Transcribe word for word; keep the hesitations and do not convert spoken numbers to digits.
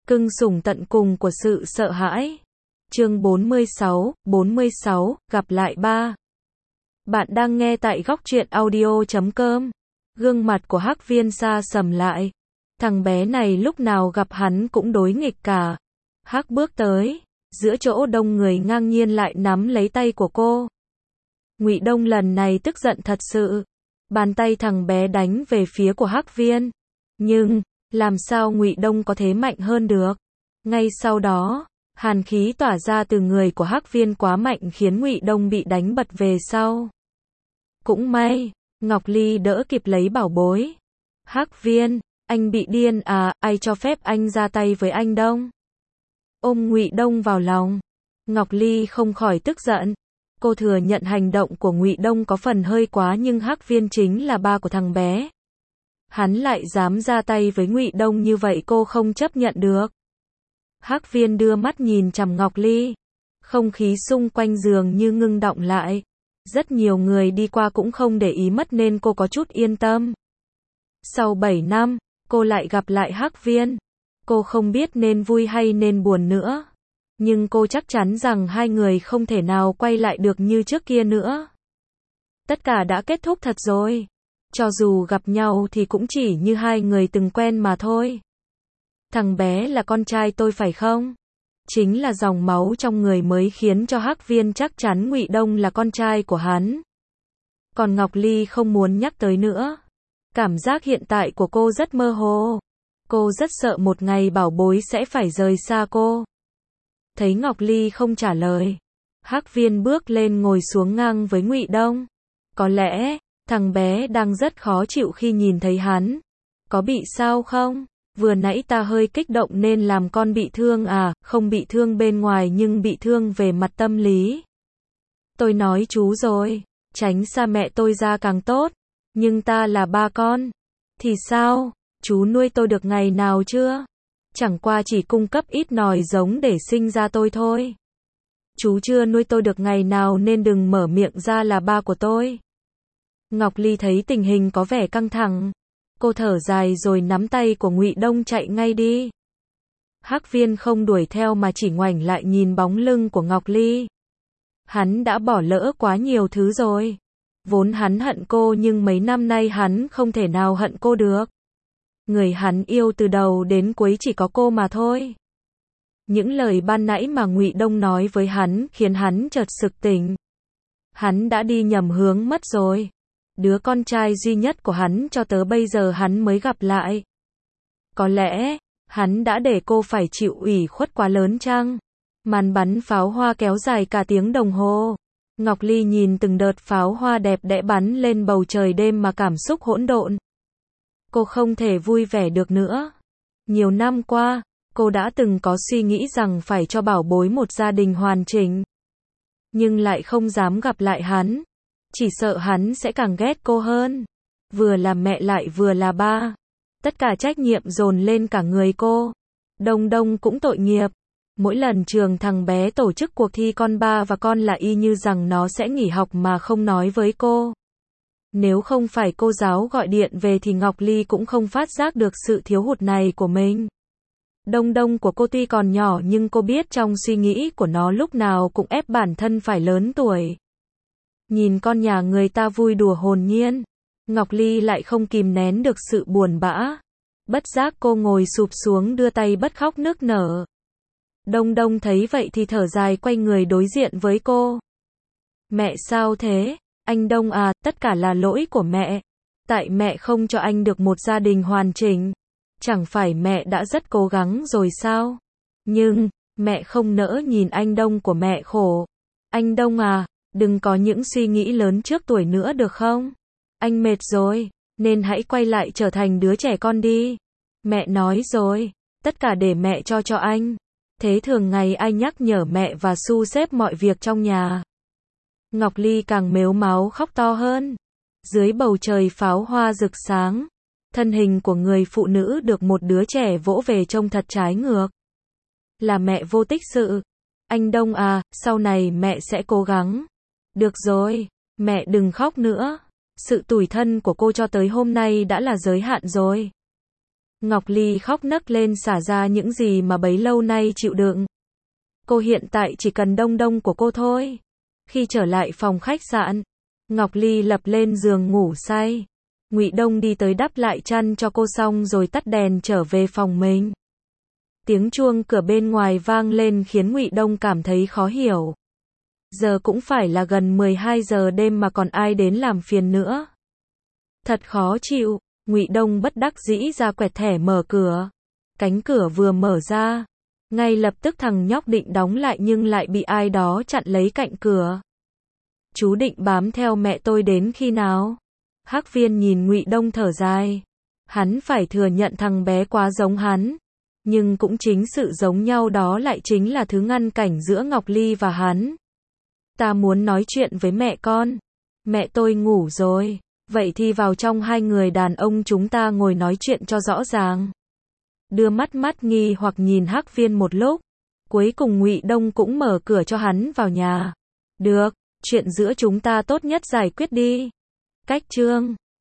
Cưng sủng tận cùng của sự sợ hãi. Chương bốn mươi sáu, bốn mươi sáu, gặp lại ba. Bạn đang nghe tại góc truyện audio chấm com. Gương mặt của Hắc Viên sa sầm lại. Thằng bé này lúc nào gặp hắn cũng đối nghịch cả. Hắc bước tới, giữa chỗ đông người ngang nhiên lại nắm lấy tay của cô. Ngụy Đông lần này tức giận thật sự. Bàn tay thằng bé đánh về phía của Hắc Viên. Nhưng, làm sao Ngụy Đông có thế mạnh hơn được? Ngay sau đó, hàn khí tỏa ra từ người của Hắc Viên quá mạnh khiến Ngụy Đông bị đánh bật về sau. Cũng may, Ngọc Ly đỡ kịp lấy bảo bối. Hắc Viên, anh bị điên à, ai cho phép anh ra tay với anh Đông? Ôm Ngụy Đông vào lòng, Ngọc Ly không khỏi tức giận. Cô thừa nhận hành động của Ngụy Đông có phần hơi quá nhưng Hắc Viên chính là ba của thằng bé. Hắn lại dám ra tay với Ngụy Đông như vậy cô không chấp nhận được. Hắc Viên đưa mắt nhìn chằm Ngọc Ly. Không khí xung quanh giường như ngưng đọng lại. Rất nhiều người đi qua cũng không để ý mất nên cô có chút yên tâm. Sau bảy năm, cô lại gặp lại Hắc Viên. Cô không biết nên vui hay nên buồn nữa. Nhưng cô chắc chắn rằng hai người không thể nào quay lại được như trước kia nữa. Tất cả đã kết thúc thật rồi. Cho dù gặp nhau thì cũng chỉ như hai người từng quen mà thôi. Thằng bé là con trai tôi phải không? Chính là dòng máu trong người mới khiến cho Hắc Viên chắc chắn Ngụy Đông là con trai của hắn. Còn Ngọc Ly không muốn nhắc tới nữa. Cảm giác hiện tại của cô rất mơ hồ. Cô rất sợ một ngày bảo bối sẽ phải rời xa cô. Thấy Ngọc Ly không trả lời, Hắc Viên bước lên ngồi xuống ngang với Ngụy Đông. Có lẽ, thằng bé đang rất khó chịu khi nhìn thấy hắn. Có bị sao không? Vừa nãy ta hơi kích động nên làm con bị thương à, không bị thương bên ngoài nhưng bị thương về mặt tâm lý. Tôi nói chú rồi, tránh xa mẹ tôi ra càng tốt. Nhưng ta là ba con. Thì sao? Chú nuôi tôi được ngày nào chưa? Chẳng qua chỉ cung cấp ít nòi giống để sinh ra tôi thôi. Chú chưa nuôi tôi được ngày nào nên đừng mở miệng ra là ba của tôi. Ngọc Ly thấy tình hình có vẻ căng thẳng. Cô thở dài rồi nắm tay của Ngụy Đông chạy ngay đi. Hắc Viên không đuổi theo mà chỉ ngoảnh lại nhìn bóng lưng của Ngọc Ly. Hắn đã bỏ lỡ quá nhiều thứ rồi. Vốn hắn hận cô nhưng mấy năm nay hắn không thể nào hận cô được. Người hắn yêu từ đầu đến cuối chỉ có cô mà thôi. Những lời ban nãy mà Ngụy Đông nói với hắn khiến hắn chợt sực tỉnh. Hắn đã đi nhầm hướng mất rồi. Đứa con trai duy nhất của hắn cho tới bây giờ hắn mới gặp lại. Có lẽ, hắn đã để cô phải chịu ủy khuất quá lớn chăng? Màn bắn pháo hoa kéo dài cả tiếng đồng hồ. Ngọc Ly nhìn từng đợt pháo hoa đẹp đẽ bắn lên bầu trời đêm mà cảm xúc hỗn độn. Cô không thể vui vẻ được nữa. Nhiều năm qua, cô đã từng có suy nghĩ rằng phải cho bảo bối một gia đình hoàn chỉnh. Nhưng lại không dám gặp lại hắn. Chỉ sợ hắn sẽ càng ghét cô hơn. Vừa là mẹ lại vừa là ba. Tất cả trách nhiệm dồn lên cả người cô. Đông Đông cũng tội nghiệp. Mỗi lần trường thằng bé tổ chức cuộc thi con ba và con là y như rằng nó sẽ nghỉ học mà không nói với cô. Nếu không phải cô giáo gọi điện về thì Ngọc Ly cũng không phát giác được sự thiếu hụt này của mình. Đông Đông của cô tuy còn nhỏ nhưng cô biết trong suy nghĩ của nó lúc nào cũng ép bản thân phải lớn tuổi. Nhìn con nhà người ta vui đùa hồn nhiên, Ngọc Ly lại không kìm nén được sự buồn bã. Bất giác cô ngồi sụp xuống đưa tay bật khóc nức nở. Đông Đông thấy vậy thì thở dài quay người đối diện với cô. Mẹ sao thế? Anh Đông à, tất cả là lỗi của mẹ. Tại mẹ không cho anh được một gia đình hoàn chỉnh. Chẳng phải mẹ đã rất cố gắng rồi sao? Nhưng, mẹ không nỡ nhìn anh Đông của mẹ khổ. Anh Đông à, đừng có những suy nghĩ lớn trước tuổi nữa được không? Anh mệt rồi, nên hãy quay lại trở thành đứa trẻ con đi. Mẹ nói rồi, tất cả để mẹ cho cho anh. Thế thường ngày ai nhắc nhở mẹ và su xếp mọi việc trong nhà. Ngọc Ly càng mếu máo khóc to hơn. Dưới bầu trời pháo hoa rực sáng, thân hình của người phụ nữ được một đứa trẻ vỗ về trông thật trái ngược. Là mẹ vô tích sự. Anh Đông à, sau này mẹ sẽ cố gắng. Được rồi, mẹ đừng khóc nữa. Sự tủi thân của cô cho tới hôm nay đã là giới hạn rồi. Ngọc Ly khóc nấc lên xả ra những gì mà bấy lâu nay chịu đựng. Cô hiện tại chỉ cần Đông Đông của cô thôi. Khi trở lại phòng khách sạn, Ngọc Ly lập lên giường ngủ say. Ngụy Đông đi tới đắp lại chăn cho cô xong rồi tắt đèn trở về phòng mình. Tiếng chuông cửa bên ngoài vang lên khiến Ngụy Đông cảm thấy khó hiểu. Giờ cũng phải là gần mười hai giờ đêm mà còn ai đến làm phiền nữa. Thật khó chịu, Ngụy Đông bất đắc dĩ ra quẹt thẻ mở cửa. Cánh cửa vừa mở ra, ngay lập tức thằng nhóc định đóng lại nhưng lại bị ai đó chặn lấy cạnh cửa. Chú định bám theo mẹ tôi đến khi nào? Hắc Viên nhìn Ngụy Đông thở dài. Hắn phải thừa nhận thằng bé quá giống hắn. Nhưng cũng chính sự giống nhau đó lại chính là thứ ngăn cảnh giữa Ngọc Ly và hắn. Ta muốn nói chuyện với mẹ con. Mẹ tôi ngủ rồi. Vậy thì vào trong hai người đàn ông chúng ta ngồi nói chuyện cho rõ ràng. Đưa mắt mắt nghi hoặc nhìn Hắc Viên một lúc. Cuối cùng Ngụy Đông cũng mở cửa cho hắn vào nhà. Được, chuyện giữa chúng ta tốt nhất giải quyết đi. Cách chương